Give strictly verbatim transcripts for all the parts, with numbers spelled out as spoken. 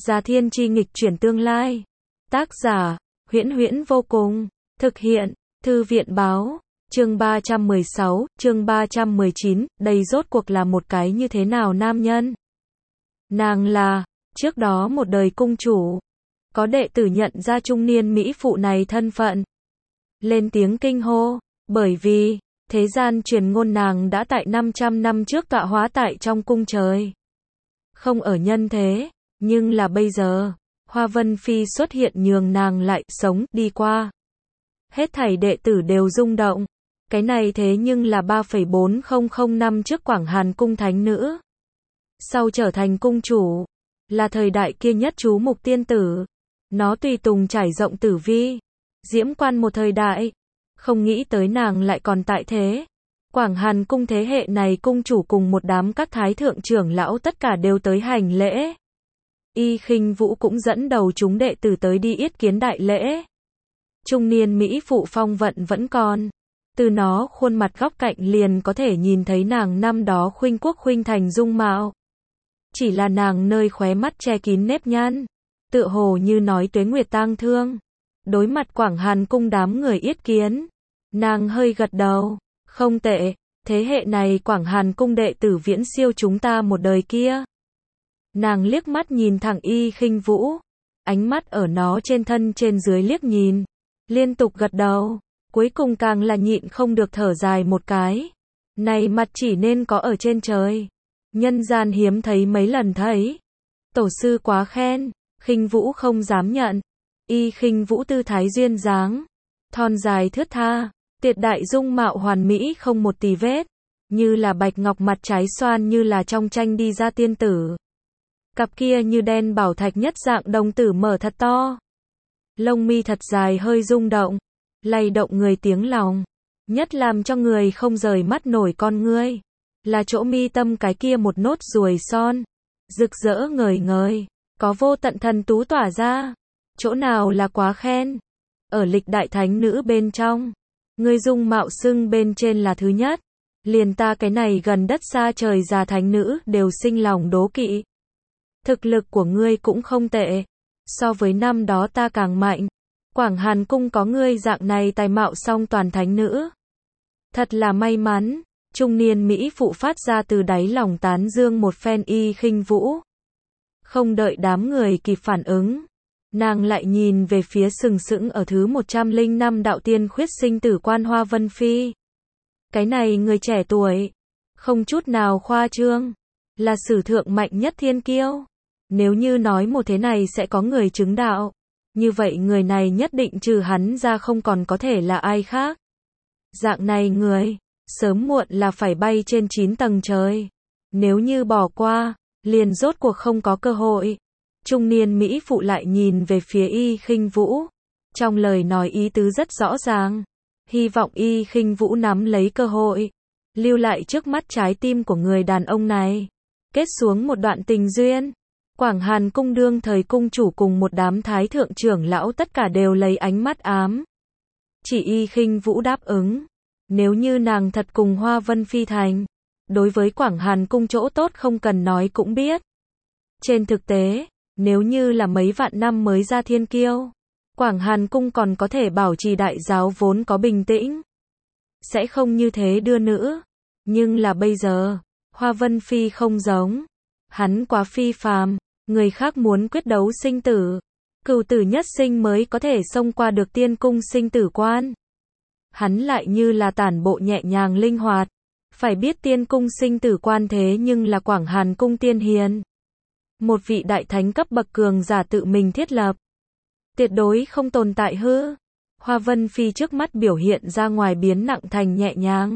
Già Thiên Chi nghịch chuyển tương lai. Tác giả, Huyễn Huyễn vô cùng. Thực hiện, Thư viện báo. Chương ba trăm mười sáu, chương ba trăm mười chín, đây rốt cuộc là một cái như thế nào nam nhân? Nàng là, trước đó một đời cung chủ. Có đệ tử nhận ra trung niên mỹ phụ này thân phận. Lên tiếng kinh hô, bởi vì, thế gian truyền ngôn nàng đã tại năm trăm năm trước tọa hóa tại trong cung trời. Không ở nhân thế, nhưng là bây giờ, Hoa Vân Phi xuất hiện nhường nàng lại sống đi qua. Hết thảy đệ tử đều rung động. Cái này thế nhưng là ba phẩy bốn không không năm trước Quảng Hàn cung thánh nữ. Sau trở thành cung chủ, là thời đại kia nhất chú mục tiên tử. Nó tùy tùng trải rộng tử vi, diễm quan một thời đại. Không nghĩ tới nàng lại còn tại thế. Quảng Hàn cung thế hệ này cung chủ cùng một đám các thái thượng trưởng lão tất cả đều tới hành lễ. Y Khinh Vũ cũng dẫn đầu chúng đệ tử tới đi yết kiến đại lễ. Trung niên mỹ phụ phong vận vẫn còn. Từ nó khuôn mặt góc cạnh liền có thể nhìn thấy nàng năm đó khuynh quốc khuynh thành dung mạo. Chỉ là nàng nơi khóe mắt che kín nếp nhăn, tựa hồ như nói tuế nguyệt tang thương. Đối mặt Quảng Hàn cung đám người yết kiến, nàng hơi gật đầu, không tệ, thế hệ này Quảng Hàn cung đệ tử viễn siêu chúng ta một đời kia. Nàng liếc mắt nhìn thẳng Y Khinh Vũ, ánh mắt ở nó trên thân trên dưới liếc nhìn, liên tục gật đầu, cuối cùng càng là nhịn không được thở dài một cái. Này mặt chỉ nên có ở trên trời, nhân gian hiếm thấy mấy lần thấy. Tổ sư quá khen, Khinh Vũ không dám nhận. Y Khinh Vũ tư thái duyên dáng, thon dài thướt tha, tuyệt đại dung mạo hoàn mỹ không một tì vết, như là bạch ngọc mặt trái xoan như là trong tranh đi ra tiên tử. Cặp kia như đen bảo thạch nhất dạng đồng tử mở thật to. Lông mi thật dài hơi rung động, lay động người tiếng lòng. Nhất làm cho người không rời mắt nổi con ngươi, là chỗ mi tâm cái kia một nốt ruồi son, rực rỡ ngời ngời, có vô tận thần tú tỏa ra. Chỗ nào là quá khen? Ở lịch đại thánh nữ bên trong, ngươi dung mạo xưng bên trên là thứ nhất. Liền ta cái này gần đất xa trời già thánh nữ đều sinh lòng đố kỵ. Thực lực của ngươi cũng không tệ, so với năm đó ta càng mạnh. Quảng Hàn cung có ngươi dạng này tài mạo song toàn thánh nữ. Thật là may mắn. Trung niên mỹ phụ phát ra từ đáy lòng tán dương một phen Y Khinh Vũ. Không đợi đám người kịp phản ứng, nàng lại nhìn về phía sừng sững ở thứ một trăm lẻ năm đạo tiên khuyết sinh tử quan Hoa Vân Phi. Cái này người trẻ tuổi, không chút nào khoa trương, là sử thượng mạnh nhất thiên kiêu. Nếu như nói một thế này sẽ có người chứng đạo, như vậy người này nhất định trừ hắn ra không còn có thể là ai khác. Dạng này người, sớm muộn là phải bay trên chín tầng trời. Nếu như bỏ qua, liền rốt cuộc không có cơ hội. Trung niên mỹ phụ lại nhìn về phía Y Khinh Vũ, trong lời nói ý tứ rất rõ ràng, hy vọng Y Khinh Vũ nắm lấy cơ hội, lưu lại trước mắt trái tim của người đàn ông này, kết xuống một đoạn tình duyên. Quảng Hàn cung đương thời cung chủ cùng một đám thái thượng trưởng lão tất cả đều lấy ánh mắt ám. Chỉ Y Khinh Vũ đáp ứng, nếu như nàng thật cùng Hoa Vân Phi thành, đối với Quảng Hàn cung chỗ tốt không cần nói cũng biết. Trên thực tế, nếu như là mấy vạn năm mới ra thiên kiêu, Quảng Hàn cung còn có thể bảo trì đại giáo vốn có bình tĩnh, sẽ không như thế đưa nữ. Nhưng là bây giờ, Hoa Vân Phi không giống, hắn quá phi phàm, người khác muốn quyết đấu sinh tử, cửu tử nhất sinh mới có thể xông qua được tiên cung sinh tử quan. Hắn lại như là tản bộ nhẹ nhàng linh hoạt, phải biết tiên cung sinh tử quan thế nhưng là Quảng Hàn cung tiên hiền. Một vị đại thánh cấp bậc cường giả tự mình thiết lập, tuyệt đối không tồn tại hư. Hoa Vân Phi trước mắt biểu hiện ra ngoài biến nặng thành nhẹ nhàng.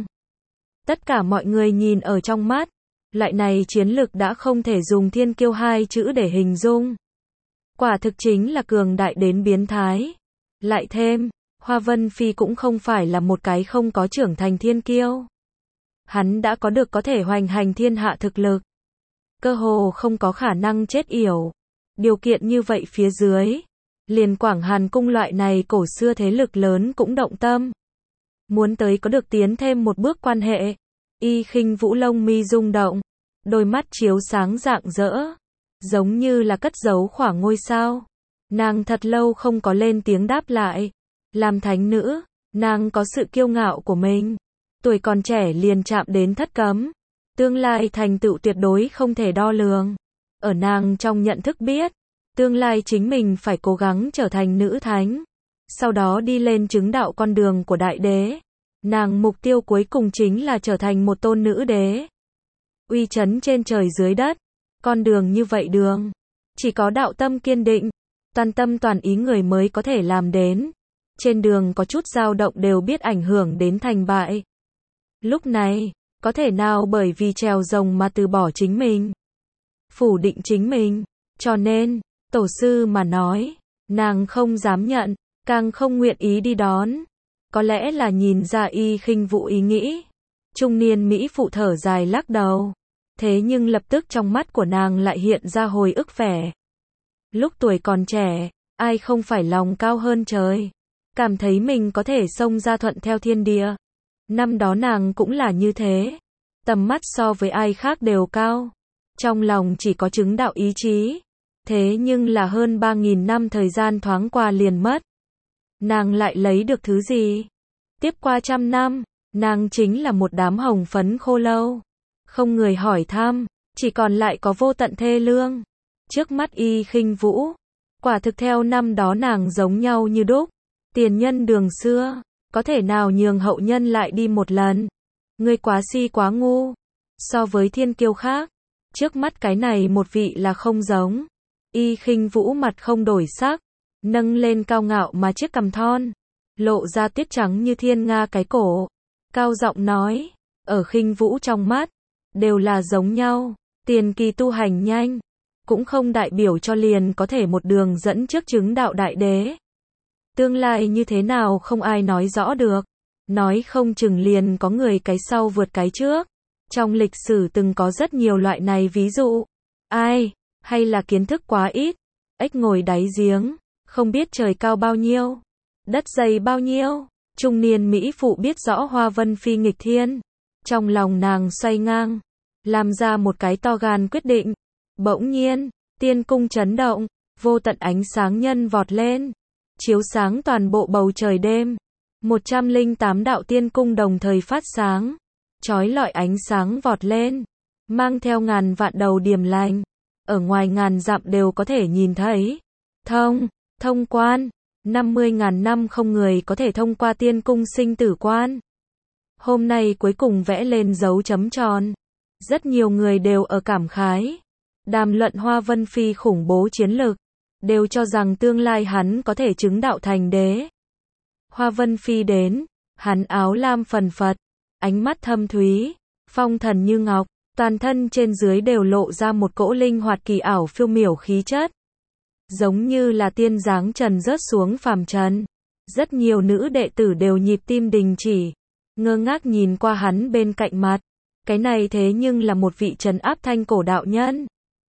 Tất cả mọi người nhìn ở trong mắt, loại này chiến lực đã không thể dùng thiên kiêu hai chữ để hình dung. Quả thực chính là cường đại đến biến thái. Lại thêm, Hoa Vân Phi cũng không phải là một cái không có trưởng thành thiên kiêu. Hắn đã có được có thể hoành hành thiên hạ thực lực, cơ hồ không có khả năng chết yểu. Điều kiện như vậy phía dưới, liền Quảng Hàn cung loại này cổ xưa thế lực lớn cũng động tâm. Muốn tới có được tiến thêm một bước quan hệ. Y Khinh Vũ lông mi rung động, đôi mắt chiếu sáng rạng rỡ. giống như là cất giấu khoảng ngôi sao. Nàng thật lâu không có lên tiếng đáp lại. Làm thánh nữ, nàng có sự kiêu ngạo của mình. Tuổi còn trẻ liền chạm đến thất cấm. Tương lai thành tựu tuyệt đối không thể đo lường. Ở nàng trong nhận thức biết, tương lai chính mình phải cố gắng trở thành nữ thánh. Sau đó đi lên chứng đạo con đường của đại đế. Nàng mục tiêu cuối cùng chính là trở thành một tôn nữ đế. Uy chấn trên trời dưới đất. Con đường như vậy đường. Chỉ có đạo tâm kiên định, toàn tâm toàn ý người mới có thể làm đến. Trên đường có chút dao động đều biết ảnh hưởng đến thành bại. Lúc này, có thể nào bởi vì trèo rồng mà từ bỏ chính mình, phủ định chính mình. Cho nên, tổ sư mà nói, nàng không dám nhận, càng không nguyện ý đi đón. Có lẽ là nhìn ra Y Khinh Vũ ý nghĩ. Trung niên Mỹ phụ thở dài lắc đầu. Thế nhưng lập tức trong mắt của nàng lại hiện ra hồi ức vẻ. Lúc tuổi còn trẻ, ai không phải lòng cao hơn trời. Cảm thấy mình có thể xông ra thuận theo thiên địa. Năm đó nàng cũng là như thế. Tầm mắt so với ai khác đều cao. Trong lòng chỉ có chứng đạo ý chí. Thế nhưng là hơn ba nghìn năm thời gian thoáng qua liền mất. Nàng lại lấy được thứ gì? Tiếp qua trăm năm, nàng chính là một đám hồng phấn khô lâu. Không người hỏi thăm, chỉ còn lại có vô tận thê lương. Trước mắt Y Khinh Vũ, quả thực theo năm đó nàng giống nhau như đúc. Tiền nhân đường xưa, có thể nào nhường hậu nhân lại đi một lần? Ngươi quá si quá ngu. So với thiên kiêu khác, trước mắt cái này một vị là không giống. Y Khinh Vũ mặt không đổi sắc, nâng lên cao ngạo mà chiếc cằm thon, lộ ra tiết trắng như thiên nga cái cổ. Cao giọng nói, ở Khinh Vũ trong mắt, đều là giống nhau. Tiền kỳ tu hành nhanh, cũng không đại biểu cho liền có thể một đường dẫn trước chứng đạo đại đế. Tương lai như thế nào không ai nói rõ được. Nói không chừng liền có người cái sau vượt cái trước. Trong lịch sử từng có rất nhiều loại này ví dụ. Ai, hay là kiến thức quá ít. Ếch ngồi đáy giếng, không biết trời cao bao nhiêu, đất dày bao nhiêu. Trung niên Mỹ phụ biết rõ Hoa Vân Phi nghịch thiên. Trong lòng nàng xoay ngang, làm ra một cái to gan quyết định. Bỗng nhiên, tiên cung chấn động, vô tận ánh sáng nhân vọt lên, chiếu sáng toàn bộ bầu trời đêm. một trăm lẻ tám đạo tiên cung đồng thời phát sáng, chói lọi ánh sáng vọt lên, mang theo ngàn vạn đầu điềm lành. Ở ngoài ngàn dặm đều có thể nhìn thấy. Thông, thông quan, năm mươi ngàn năm không người có thể thông qua tiên cung sinh tử quan. Hôm nay cuối cùng vẽ lên dấu chấm tròn. Rất nhiều người đều ở cảm khái, đàm luận Hoa Vân Phi khủng bố chiến lực, đều cho rằng tương lai hắn có thể chứng đạo thành đế. Hoa Vân Phi đến, hắn áo lam phần phật, ánh mắt thâm thúy, phong thần như ngọc, toàn thân trên dưới đều lộ ra một cỗ linh hoạt kỳ ảo phiêu miểu khí chất. Giống như là tiên dáng trần rớt xuống phàm trần. Rất nhiều nữ đệ tử đều nhịp tim đình chỉ, ngơ ngác nhìn qua hắn bên cạnh mặt. Cái này thế nhưng là một vị trấn áp thanh cổ đạo nhân.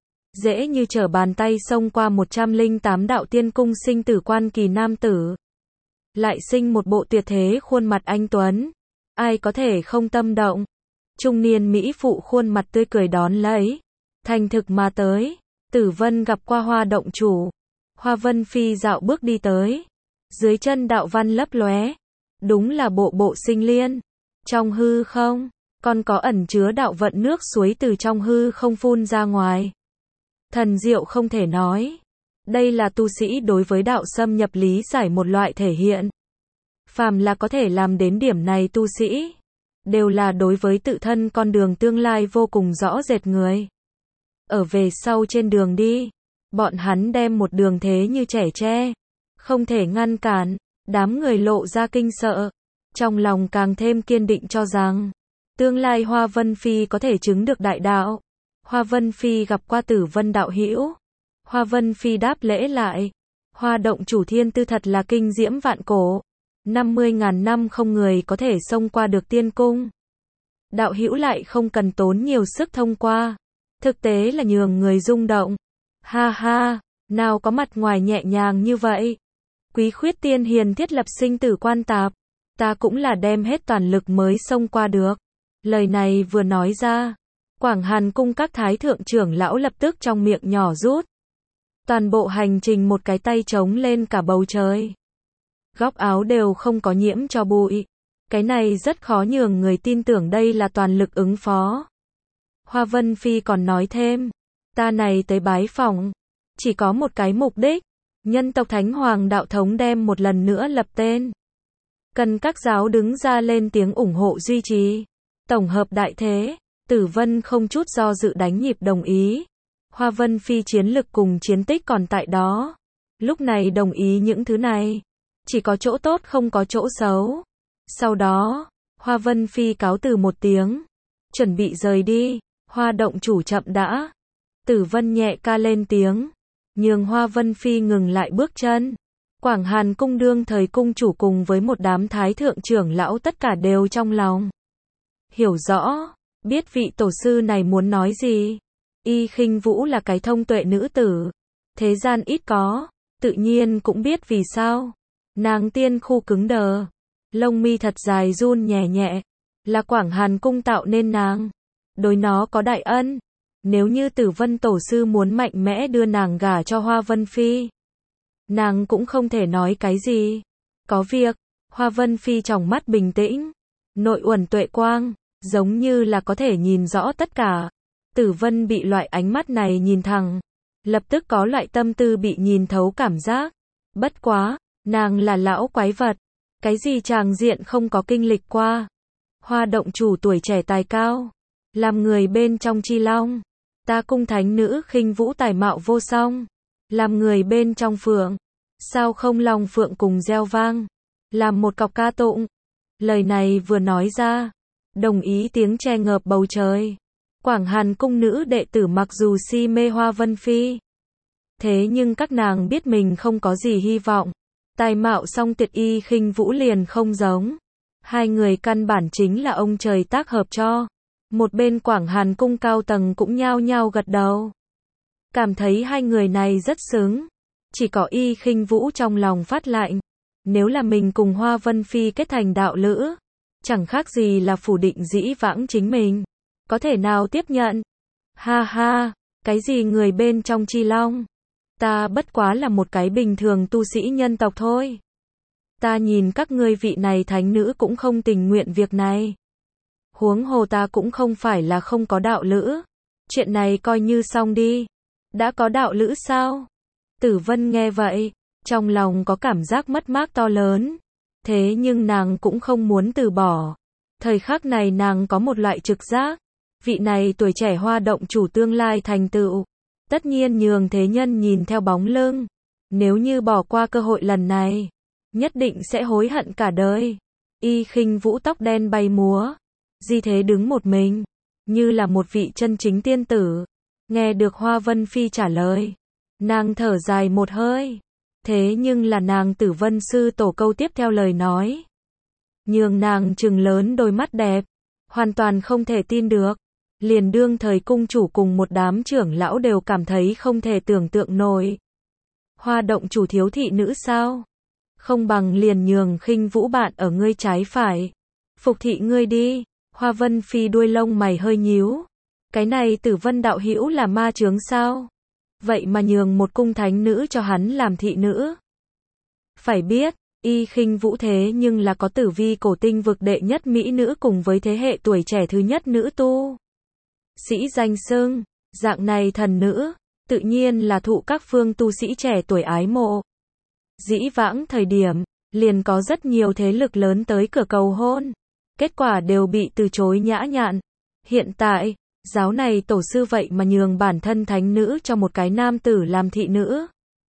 Dễ như trở bàn tay xông qua một trăm lẻ tám đạo tiên cung sinh tử quan kỳ nam tử. Lại sinh một bộ tuyệt thế khuôn mặt anh tuấn. Ai có thể không tâm động. Trung niên Mỹ phụ khuôn mặt tươi cười đón lấy. Thành thực mà tới. Tử Vân gặp qua Hoa động chủ. Hoa Vân Phi dạo bước đi tới. Dưới chân đạo văn lấp lóe. Đúng là bộ bộ sinh liên. Trong hư không, còn có ẩn chứa đạo vận nước suối từ trong hư không phun ra ngoài. Thần diệu không thể nói. Đây là tu sĩ đối với đạo xâm nhập lý giải một loại thể hiện. Phàm là có thể làm đến điểm này tu sĩ, đều là đối với tự thân con đường tương lai vô cùng rõ rệt người. Ở về sau trên đường đi, bọn hắn đem một đường thế như trẻ tre, không thể ngăn cản. Đám người lộ ra kinh sợ, trong lòng càng thêm kiên định cho rằng tương lai Hoa Vân Phi có thể chứng được đại đạo. Hoa Vân Phi gặp qua Tử Vân đạo hữu. Hoa Vân Phi đáp lễ lại. Hoa động chủ thiên tư thật là kinh diễm vạn cổ. năm mươi ngàn năm không người có thể xông qua được tiên cung. Đạo hữu lại không cần tốn nhiều sức thông qua. Thực tế là nhường người rung động. Ha ha, nào có mặt ngoài nhẹ nhàng như vậy. Quý khuyết tiên hiền thiết lập sinh tử quan tạp. Ta cũng là đem hết toàn lực mới xông qua được. Lời này vừa nói ra, Quảng Hàn cung các thái thượng trưởng lão lập tức trong miệng nhỏ rút. Toàn bộ hành trình một cái tay trống lên cả bầu trời. Góc áo đều không có nhiễm cho bụi. Cái này rất khó nhường người tin tưởng đây là toàn lực ứng phó. Hoa Vân Phi còn nói thêm, ta này tới bái phỏng, chỉ có một cái mục đích, nhân tộc Thánh Hoàng đạo thống đem một lần nữa lập tên. Cần các giáo đứng ra lên tiếng ủng hộ duy trì. Tổng hợp đại thế, Tử Vân không chút do dự đánh nhịp đồng ý. Hoa Vân Phi chiến lực cùng chiến tích còn tại đó. Lúc này đồng ý những thứ này, chỉ có chỗ tốt không có chỗ xấu. Sau đó, Hoa Vân Phi cáo từ một tiếng, chuẩn bị rời đi. Hoa động chủ chậm đã. Tử Vân nhẹ ca lên tiếng, nhường Hoa Vân Phi ngừng lại bước chân. Quảng Hàn cung đương thời cung chủ cùng với một đám thái thượng trưởng lão tất cả đều trong lòng hiểu rõ, biết vị tổ sư này muốn nói gì. Y Khinh Vũ là cái thông tuệ nữ tử, thế gian ít có, tự nhiên cũng biết vì sao. Nàng tiên khu cứng đờ, lông mi thật dài run nhẹ nhẹ, là Quảng Hàn cung tạo nên nàng, đối nó có đại ân. Nếu như Tử Vân tổ sư muốn mạnh mẽ đưa nàng gả cho Hoa Vân Phi, nàng cũng không thể nói cái gì. Có việc, Hoa Vân Phi trong mắt bình tĩnh, nội uẩn tuệ quang, giống như là có thể nhìn rõ tất cả. Tử Vân bị loại ánh mắt này nhìn thẳng, lập tức có loại tâm tư bị nhìn thấu cảm giác. Bất quá, nàng là lão quái vật, cái gì tràng diện không có kinh lịch qua. Hoa động chủ tuổi trẻ tài cao, làm người bên trong chi long. Ta cung thánh nữ Khinh Vũ tài mạo vô song, làm người bên trong phượng. Sao không long phượng cùng reo vang, làm một cọc ca tụng. Lời này vừa nói ra, đồng ý tiếng che ngợp bầu trời. Quảng Hàn cung nữ đệ tử mặc dù si mê Hoa Vân Phi, thế nhưng các nàng biết mình không có gì hy vọng. Tài mạo song tuyệt Y Khinh Vũ liền không giống. Hai người căn bản chính là ông trời tác hợp cho. Một bên Quảng Hàn cung cao tầng cũng nhao nhao gật đầu, cảm thấy hai người này rất xứng. Chỉ có Y Khinh Vũ trong lòng phát lạnh, nếu là mình cùng Hoa Vân Phi kết thành đạo lữ, chẳng khác gì là phủ định dĩ vãng chính mình. Có thể nào tiếp nhận? Ha ha, cái gì người bên trong chi long? Ta bất quá là một cái bình thường tu sĩ nhân tộc thôi. Ta nhìn các ngươi vị này thánh nữ cũng không tình nguyện việc này. Huống hồ ta cũng không phải là không có đạo lữ. Chuyện này coi như xong đi. Đã có đạo lữ sao? Tử Vân nghe vậy, trong lòng có cảm giác mất mát to lớn. Thế nhưng nàng cũng không muốn từ bỏ. Thời khắc này nàng có một loại trực giác. Vị này tuổi trẻ hoa động chủ tương lai thành tựu, tất nhiên nhường thế nhân nhìn theo bóng lưng. Nếu như bỏ qua cơ hội lần này, nhất định sẽ hối hận cả đời. Y Khinh Vũ tóc đen bay múa, di thế đứng một mình, như là một vị chân chính tiên tử. Nghe được Hoa Vân Phi trả lời, nàng thở dài một hơi. Thế nhưng là nàng Tử Vân sư tổ câu tiếp theo lời nói, nhường nàng trừng lớn đôi mắt đẹp, hoàn toàn không thể tin được. Liền đương thời cung chủ cùng một đám trưởng lão đều cảm thấy không thể tưởng tượng nổi. Hoa động chủ thiếu thị nữ sao? Không bằng liền nhường Khinh Vũ bạn ở ngươi trái phải, phục thị ngươi đi. Hoa Vân Phi đuôi lông mày hơi nhíu. Cái này Tử Vân đạo hữu là ma chướng sao? Vậy mà nhường một cung thánh nữ cho hắn làm thị nữ. Phải biết, Y Khinh Vũ thế nhưng là có tử vi cổ tinh vực đệ nhất mỹ nữ cùng với thế hệ tuổi trẻ thứ nhất nữ tu sĩ danh xưng. Dạng này thần nữ, tự nhiên là thụ các phương tu sĩ trẻ tuổi ái mộ. Dĩ vãng thời điểm, liền có rất nhiều thế lực lớn tới cửa cầu hôn. Kết quả đều bị từ chối nhã nhặn. Hiện tại, giáo này tổ sư vậy mà nhường bản thân thánh nữ cho một cái nam tử làm thị nữ.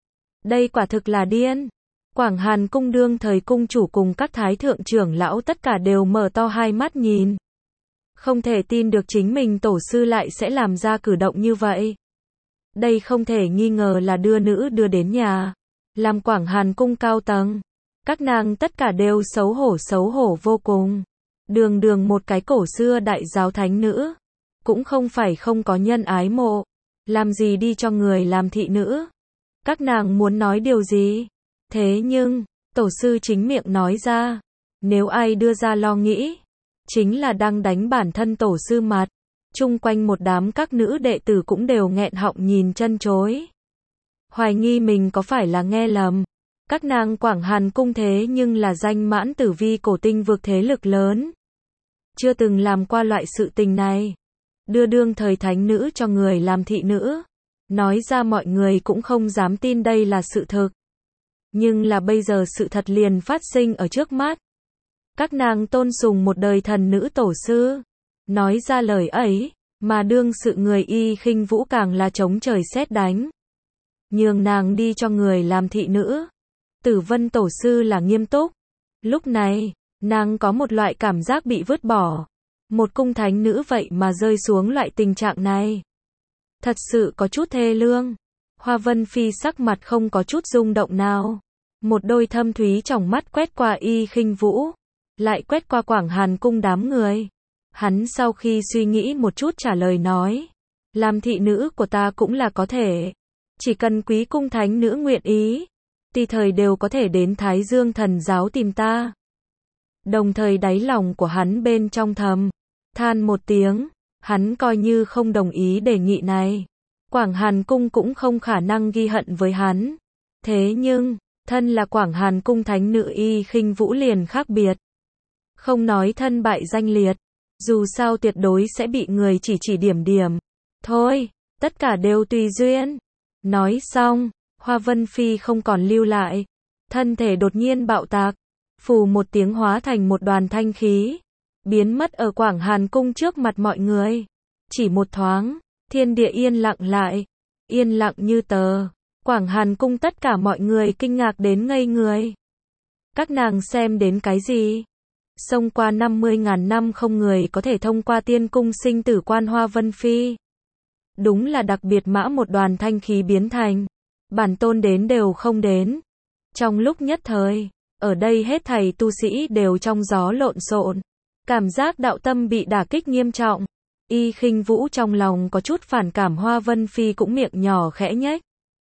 Đây quả thực là điên. Quảng Hàn cung đương thời cung chủ cùng các thái thượng trưởng lão tất cả đều mở to hai mắt nhìn. Không thể tin được chính mình tổ sư lại sẽ làm ra cử động như vậy. Đây không thể nghi ngờ là đưa nữ đưa đến nhà. Làm Quảng Hàn cung cao tầng, các nàng tất cả đều xấu hổ xấu hổ vô cùng. Đường đường một cái cổ xưa đại giáo thánh nữ, cũng không phải không có nhân ái mộ. Làm gì đi cho người làm thị nữ? Các nàng muốn nói điều gì? Thế nhưng, tổ sư chính miệng nói ra, nếu ai đưa ra lo nghĩ, chính là đang đánh bản thân tổ sư mặt. chung quanh một đám các nữ đệ tử cũng đều nghẹn họng nhìn chân chối. Hoài nghi mình có phải là nghe lầm. Các nàng Quảng Hàn Cung thế nhưng là danh mãn tử vi cổ tinh vực thế lực lớn. Chưa từng làm qua loại sự tình này. Đưa đương thời thánh nữ cho người làm thị nữ. Nói ra mọi người cũng không dám tin đây là sự thực. Nhưng là bây giờ sự thật liền phát sinh ở trước mắt. Các nàng tôn sùng một đời thần nữ tổ sư. Nói ra lời ấy, mà đương sự người Y Khinh Vũ càng là chống trời sét đánh. Nhường nàng đi cho người làm thị nữ. Tử Vân tổ sư là nghiêm túc. Lúc này, nàng có một loại cảm giác bị vứt bỏ. Một cung thánh nữ vậy mà rơi xuống loại tình trạng này. Thật sự có chút thê lương. Hoa Vân Phi sắc mặt không có chút rung động nào. Một đôi thâm thúy tròng mắt quét qua Y Khinh Vũ, lại quét qua Quảng Hàn Cung đám người. Hắn sau khi suy nghĩ một chút trả lời nói. Làm thị nữ của ta cũng là có thể. Chỉ cần quý cung thánh nữ nguyện ý, tùy thời đều có thể đến Thái Dương thần giáo tìm ta. Đồng thời đáy lòng của hắn bên trong thầm than một tiếng, hắn coi như không đồng ý đề nghị này. Quảng Hàn Cung cũng không khả năng ghi hận với hắn. Thế nhưng, thân là Quảng Hàn Cung thánh nữ Y Khinh Vũ liền khác biệt. Không nói thân bại danh liệt, dù sao tuyệt đối sẽ bị người chỉ chỉ điểm điểm. Thôi, tất cả đều tùy duyên. Nói xong, Hoa Vân Phi không còn lưu lại. Thân thể đột nhiên bạo tạc, phù một tiếng hóa thành một đoàn thanh khí, biến mất ở Quảng Hàn Cung trước mặt mọi người. Chỉ một thoáng, thiên địa yên lặng lại, yên lặng như tờ. Quảng Hàn Cung tất cả mọi người kinh ngạc đến ngây người. Các nàng xem đến cái gì? Xông qua năm mươi ngàn năm không người có thể thông qua tiên cung sinh tử quan Hoa Vân Phi. Đúng là đặc biệt mã một đoàn thanh khí biến thành. Bản tôn đến đều không đến. Trong lúc nhất thời, ở đây hết thảy tu sĩ đều trong gió lộn xộn. Cảm giác đạo tâm bị đả kích nghiêm trọng. Y Khinh Vũ trong lòng có chút phản cảm, Hoa Vân Phi cũng miệng nhỏ khẽ nhếch.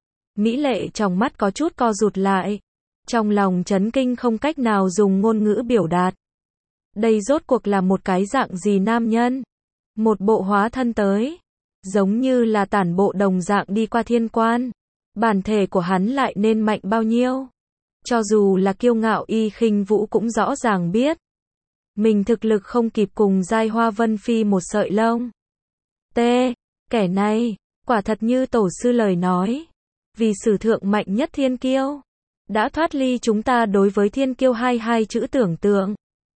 Mỹ lệ trong mắt có chút co rụt lại. Trong lòng chấn kinh không cách nào dùng ngôn ngữ biểu đạt. Đây rốt cuộc là một cái dạng gì nam nhân? Một bộ hóa thân tới. Giống như là tản bộ đồng dạng đi qua thiên quan. Bản thể của hắn lại nên mạnh bao nhiêu? Cho dù là kiêu ngạo Y Khinh Vũ cũng rõ ràng biết. Mình thực lực không kịp cùng giai Hoa Vân Phi một sợi lông. T. Kẻ này, quả thật như tổ sư lời nói. Vì sử thượng mạnh nhất thiên kiêu. Đã thoát ly chúng ta đối với thiên kiêu hai hai chữ tưởng tượng.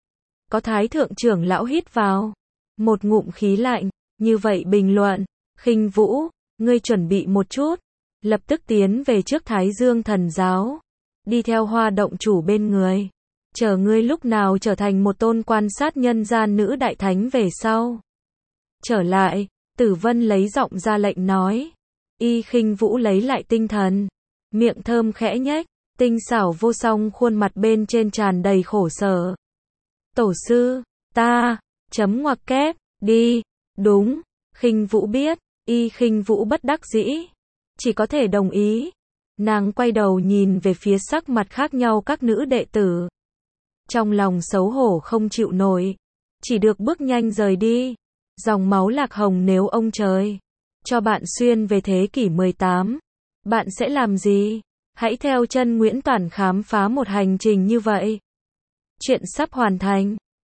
Có Thái thượng trưởng lão hít vào một ngụm khí lạnh, như vậy bình luận. Khinh Vũ, ngươi chuẩn bị một chút. Lập tức tiến về trước Thái Dương thần giáo. Đi theo Hoa động chủ bên người. Chờ ngươi lúc nào trở thành một tôn quan sát nhân gian nữ đại thánh về sau. Trở lại, Tử Vân lấy giọng ra lệnh nói. Y Khinh Vũ lấy lại tinh thần. Miệng thơm khẽ nhếch, tinh xảo vô song khuôn mặt bên trên tràn đầy khổ sở. Tổ sư, ta, chấm ngoặc kép, đi, đúng, Khinh Vũ biết, Y Khinh Vũ bất đắc dĩ. Chỉ có thể đồng ý. Nàng quay đầu nhìn về phía sắc mặt khác nhau các nữ đệ tử. Trong lòng xấu hổ không chịu nổi. Chỉ được bước nhanh rời đi. Dòng máu lạc hồng nếu ông trời cho bạn xuyên về thế kỷ mười tám. Bạn sẽ làm gì? Hãy theo chân Nguyễn Toản khám phá một hành trình như vậy. Chuyện sắp hoàn thành.